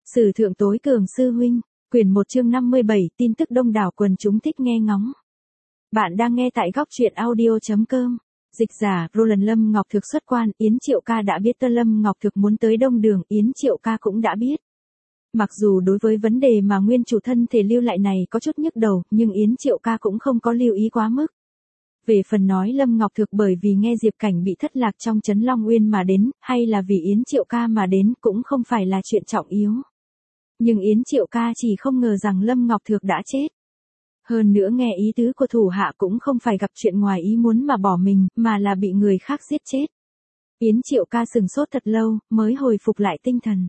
Sử thượng tối cường sư huynh, quyển 1 chương 57, tin tức đông đảo quần chúng thích nghe ngóng. Bạn đang nghe tại góc truyện audio.com. Dịch giả, Roland Lâm Ngọc Thực xuất quan, Yến Triệu Ca đã biết Lâm Ngọc Thực muốn tới Đông Đường, Yến Triệu Ca cũng đã biết. Mặc dù đối với vấn đề mà nguyên chủ thân thể lưu lại này có chút nhức đầu, nhưng Yến Triệu Ca cũng không có lưu ý quá mức. Về phần nói Lâm Ngọc Thực bởi vì nghe Diệp Cảnh bị thất lạc trong trấn Long Uyên mà đến, hay là vì Yến Triệu Ca mà đến cũng không phải là chuyện trọng yếu. Nhưng Yến Triệu Ca chỉ không ngờ rằng Lâm Ngọc Thực đã chết. Hơn nữa nghe ý tứ của thủ hạ cũng không phải gặp chuyện ngoài ý muốn mà bỏ mình, mà là bị người khác giết chết. Yến Triệu Ca sừng sốt thật lâu, mới hồi phục lại tinh thần.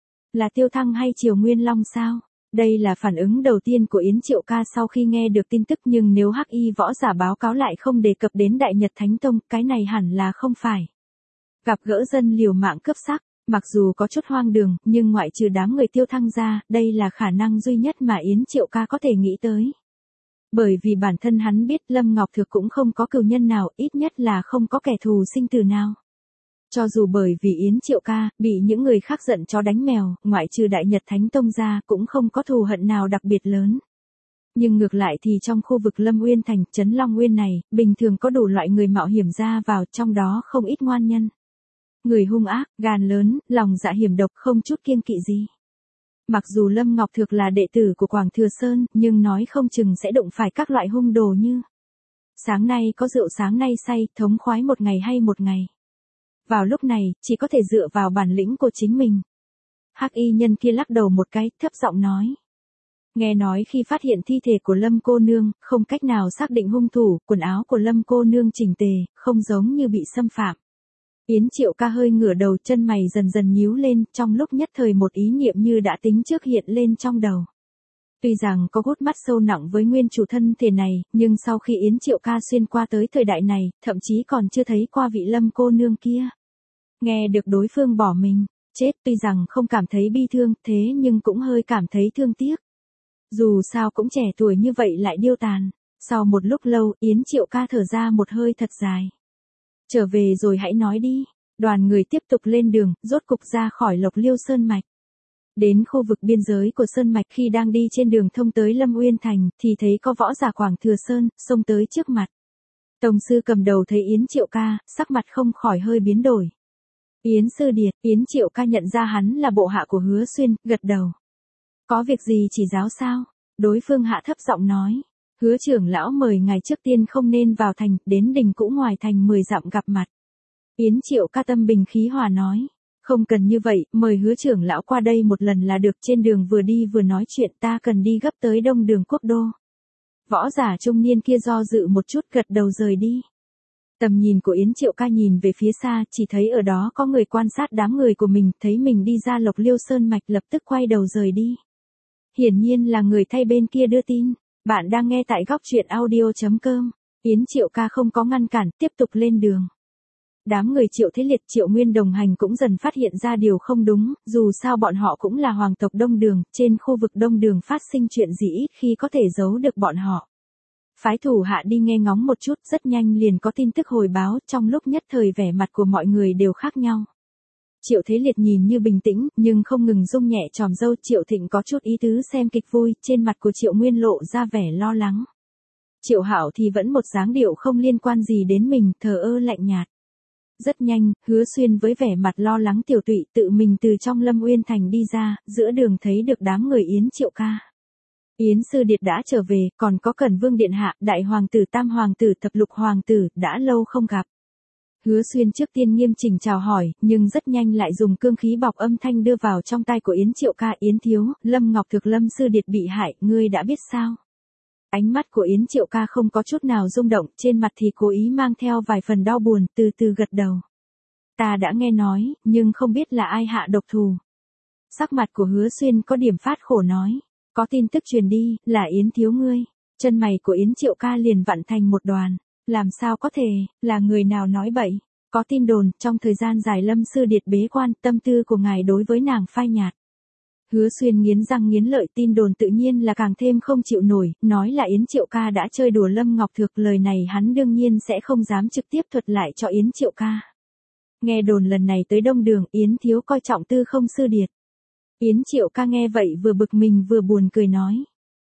Là Tiêu Thăng hay Triều Nguyên Long sao? Đây là phản ứng đầu tiên của Yến Triệu Ca sau khi nghe được tin tức, nhưng nếu Hắc Y võ giả báo cáo lại không đề cập đến Đại Nhật Thánh Tông, cái này hẳn là không phải. Gặp gỡ dân liều mạng cướp sắc, mặc dù có chút hoang đường, nhưng ngoại trừ đám người Tiêu Thăng ra, đây là khả năng duy nhất mà Yến Triệu Ca có thể nghĩ tới. Bởi vì bản thân hắn biết Lâm Ngọc Thực cũng không có cừu nhân nào, ít nhất là không có kẻ thù sinh tử nào. Cho dù bởi vì Yến Triệu Ca bị những người khác giận chó đánh mèo, ngoại trừ Đại Nhật Thánh Tông ra cũng không có thù hận nào đặc biệt lớn. Nhưng ngược lại thì trong khu vực Lâm Uyên Thành, trấn Long Uyên này, bình thường có đủ loại người mạo hiểm ra vào, trong đó không ít ngoan nhân. Người hung ác, gan lớn, lòng dạ hiểm độc, không chút kiêng kỵ gì. Mặc dù Lâm Ngọc Thực là đệ tử của Quảng Thừa Sơn, nhưng nói không chừng sẽ đụng phải các loại hung đồ như sáng nay có rượu sáng nay say, thống khoái một ngày hay một ngày. Vào lúc này, chỉ có thể dựa vào bản lĩnh của chính mình. Hắc Y nhân kia lắc đầu một cái, thấp giọng nói. Nghe nói khi phát hiện thi thể của Lâm cô nương, không cách nào xác định hung thủ, quần áo của Lâm cô nương chỉnh tề, không giống như bị xâm phạm. Yến Triệu Ca hơi ngửa đầu, chân mày dần dần nhíu lên, trong lúc nhất thời một ý niệm như đã tính trước hiện lên trong đầu. Tuy rằng có hút mắt sâu nặng với nguyên chủ thân thể này, nhưng sau khi Yến Triệu Ca xuyên qua tới thời đại này, thậm chí còn chưa thấy qua vị Lâm cô nương kia. Nghe được đối phương bỏ mình, chết, tuy rằng không cảm thấy bi thương, thế nhưng cũng hơi cảm thấy thương tiếc. Dù sao cũng trẻ tuổi như vậy lại điêu tàn. Sau một lúc lâu, Yến Triệu Ca thở ra một hơi thật dài. Trở về rồi hãy nói đi. Đoàn người tiếp tục lên đường, rốt cục ra khỏi Lộc Liêu Sơn Mạch. Đến khu vực biên giới của Sơn Mạch, khi đang đi trên đường thông tới Lâm Uyên Thành, thì thấy có võ giả Quảng Thừa Sơn, xông tới trước mặt. Tổng sư cầm đầu thấy Yến Triệu Ca, sắc mặt không khỏi hơi biến đổi. Yến sư điệt, Yến Triệu Ca nhận ra hắn là bộ hạ của Hứa Xuyên, gật đầu. Có việc gì chỉ giáo sao? Đối phương hạ thấp giọng nói. Hứa trưởng lão mời ngài trước tiên không nên vào thành, đến đình cũ ngoài thành 10 dặm gặp mặt. Yến Triệu Ca tâm bình khí hòa nói. Không cần như vậy, mời Hứa trưởng lão qua đây một lần là được, trên đường vừa đi vừa nói chuyện, ta cần đi gấp tới Đông Đường Quốc đô. Võ giả trung niên kia do dự một chút, gật đầu rời đi. Tầm nhìn của Yến Triệu Ca nhìn về phía xa, chỉ thấy ở đó có người quan sát đám người của mình, thấy mình đi ra Lộc Liêu Sơn Mạch lập tức quay đầu rời đi. Hiển nhiên là người thay bên kia đưa tin. Bạn đang nghe tại góc truyện audio.com. Yến Triệu Ca không có ngăn cản, tiếp tục lên đường. Đám người Triệu Thế Liệt, Triệu Nguyên đồng hành cũng dần phát hiện ra điều không đúng, dù sao bọn họ cũng là hoàng tộc Đông Đường, trên khu vực Đông Đường phát sinh chuyện gì ít khi có thể giấu được bọn họ. Phái thủ hạ đi nghe ngóng một chút, rất nhanh liền có tin tức hồi báo, trong lúc nhất thời vẻ mặt của mọi người đều khác nhau. Triệu Thế Liệt nhìn như bình tĩnh, nhưng không ngừng rung nhẹ tròm râu. Triệu Thịnh có chút ý tứ xem kịch vui, trên mặt của Triệu Nguyên lộ ra vẻ lo lắng. Triệu Hạo thì vẫn một dáng điệu không liên quan gì đến mình, thờ ơ lạnh nhạt. Rất nhanh, Hứa Xuyên với vẻ mặt lo lắng tiểu tụy tự mình từ trong Lâm Uyên Thành đi ra, giữa đường thấy được đám người Yến Triệu Ca. Yến sư điệt đã trở về, còn có Cẩn Vương điện hạ, Đại hoàng tử, Tam hoàng tử, Thập lục hoàng tử, đã lâu không gặp. Hứa Xuyên trước tiên nghiêm chỉnh chào hỏi, nhưng rất nhanh lại dùng cương khí bọc âm thanh đưa vào trong tai của Yến Triệu Ca. Yến thiếu, Lâm Ngọc Thực Lâm sư điệt bị hại, ngươi đã biết sao? Ánh mắt của Yến Triệu Ca không có chút nào rung động, trên mặt thì cố ý mang theo vài phần đau buồn, từ từ gật đầu. Ta đã nghe nói, nhưng không biết là ai hạ độc thủ. Sắc mặt của Hứa Xuyên có điểm phát khổ nói. Có tin tức truyền đi, là Yến thiếu ngươi. Chân mày của Yến Triệu Ca liền vặn thành một đoàn. Làm sao có thể, là người nào nói bậy? Có tin đồn, trong thời gian dài Lâm sư điệt bế quan, tâm tư của ngài đối với nàng phai nhạt. Hứa Xuyên nghiến răng nghiến lợi, tin đồn tự nhiên là càng thêm không chịu nổi, nói là Yến Triệu Ca đã chơi đùa Lâm Ngọc Thực, lời này hắn đương nhiên sẽ không dám trực tiếp thuật lại cho Yến Triệu Ca. Nghe đồn lần này tới Đông Đường, Yến thiếu coi trọng Tư Không sư điệt. Yến Triệu Ca nghe vậy vừa bực mình vừa buồn cười nói.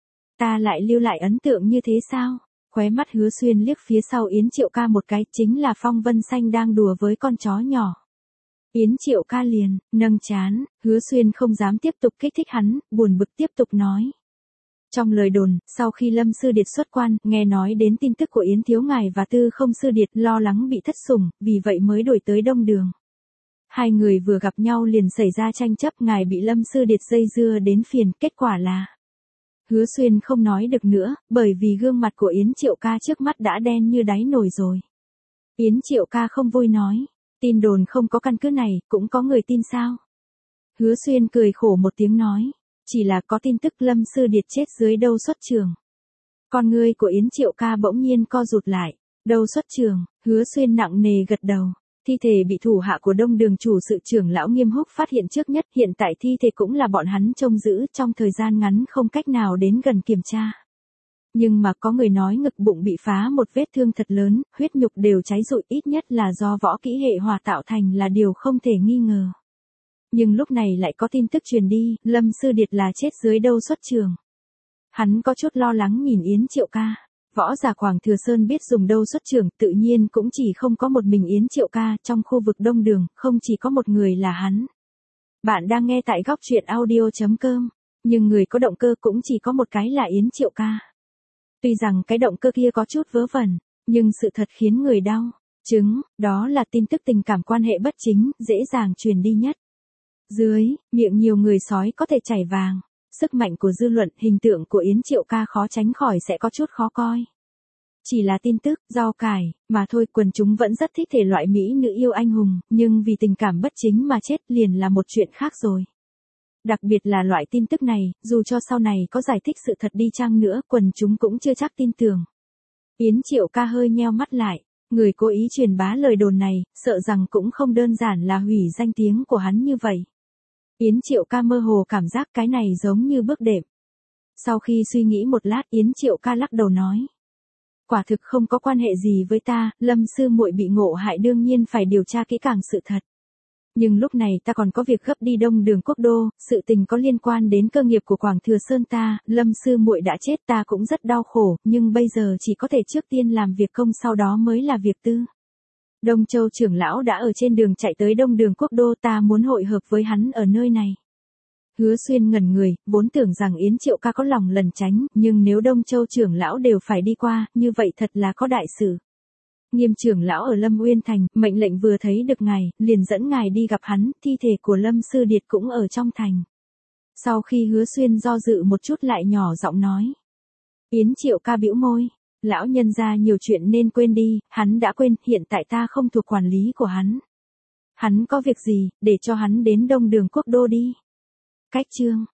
Ta lại lưu lại ấn tượng như thế sao? Khóe mắt Hứa Xuyên liếc phía sau Yến Triệu Ca một cái, chính là Phong Vân Xanh đang đùa với con chó nhỏ. Yến Triệu Ca liền, nâng chán, Hứa Xuyên không dám tiếp tục kích thích hắn, buồn bực tiếp tục nói. Trong lời đồn, sau khi Lâm Sư Điệt xuất quan, nghe nói đến tin tức của Yến Thiếu Ngài và Tư Không Sư Điệt, lo lắng bị thất sủng, vì vậy mới đuổi tới Đông Đường. Hai người vừa gặp nhau liền xảy ra tranh chấp, ngài bị Lâm Sư Điệt dây dưa đến phiền, kết quả là... Hứa Xuyên không nói được nữa, bởi vì gương mặt của Yến Triệu Ca trước mắt đã đen như đáy nồi rồi. Yến Triệu Ca không vui nói, tin đồn không có căn cứ này, cũng có người tin sao? Hứa Xuyên cười khổ một tiếng nói, chỉ là có tin tức Lâm Sư Điệt chết dưới đâu xuất trường. Con ngươi của Yến Triệu Ca bỗng nhiên co rụt lại, đâu xuất trường, Hứa Xuyên nặng nề gật đầu. Thi thể bị thủ hạ của Đông Đường chủ sự trưởng lão Nghiêm Húc phát hiện trước nhất, hiện tại thi thể cũng là bọn hắn trông giữ, trong thời gian ngắn không cách nào đến gần kiểm tra. Nhưng mà có người nói ngực bụng bị phá một vết thương thật lớn, huyết nhục đều cháy rụi, ít nhất là do võ kỹ hệ hỏa tạo thành là điều không thể nghi ngờ. Nhưng lúc này lại có tin tức truyền đi, Lâm Sư Điệt là chết dưới đâu xuất trường. Hắn có chút lo lắng nhìn Yến Triệu Ca. Võ giả Quảng Thừa Sơn biết dùng đâu xuất trường, tự nhiên cũng chỉ không có một mình Yến Triệu Ca, trong khu vực Đông Đường, không chỉ có một người là hắn. Bạn đang nghe tại góc truyện audio.com, nhưng người có động cơ cũng chỉ có một cái là Yến Triệu Ca. Tuy rằng cái động cơ kia có chút vớ vẩn, nhưng sự thật khiến người đau chứng, đó là tin tức tình cảm quan hệ bất chính, dễ dàng truyền đi nhất. Dưới miệng nhiều người sói có thể chảy vàng. Sức mạnh của dư luận, hình tượng của Yến Triệu Ca khó tránh khỏi sẽ có chút khó coi. Chỉ là tin tức, rau cải, mà thôi, quần chúng vẫn rất thích thể loại mỹ nữ yêu anh hùng, nhưng vì tình cảm bất chính mà chết liền là một chuyện khác rồi. Đặc biệt là loại tin tức này, dù cho sau này có giải thích sự thật đi chăng nữa, quần chúng cũng chưa chắc tin tưởng. Yến Triệu Ca hơi nheo mắt lại, người cố ý truyền bá lời đồn này, sợ rằng cũng không đơn giản là hủy danh tiếng của hắn như vậy. Yến Triệu Ca mơ hồ cảm giác cái này giống như bước đệm. Sau khi suy nghĩ một lát, Yến Triệu Ca lắc đầu nói. Quả thực không có quan hệ gì với ta, Lâm sư muội bị ngộ hại đương nhiên phải điều tra kỹ càng sự thật. Nhưng lúc này ta còn có việc gấp đi Đông Đường Quốc đô, sự tình có liên quan đến cơ nghiệp của Quảng Thừa Sơn ta, Lâm sư muội đã chết ta cũng rất đau khổ, nhưng bây giờ chỉ có thể trước tiên làm việc công sau đó mới là việc tư. Đông Châu trưởng lão đã ở trên đường chạy tới Đông Đường Quốc đô, ta muốn hội hợp với hắn ở nơi này. Hứa Xuyên ngẩn người, vốn tưởng rằng Yến Triệu Ca có lòng lẩn tránh, nhưng nếu Đông Châu trưởng lão đều phải đi qua, như vậy thật là có đại sự. Nghiêm trưởng lão ở Lâm Uyên Thành, mệnh lệnh vừa thấy được ngài, liền dẫn ngài đi gặp hắn, thi thể của Lâm Sư Điệt cũng ở trong thành. Sau khi Hứa Xuyên do dự một chút lại nhỏ giọng nói. Yến Triệu Ca bĩu môi. Lão nhân ra nhiều chuyện nên quên đi, hắn đã quên, hiện tại ta không thuộc quản lý của hắn. Hắn có việc gì, để cho hắn đến Đông Đường Quốc đô đi. Cách chương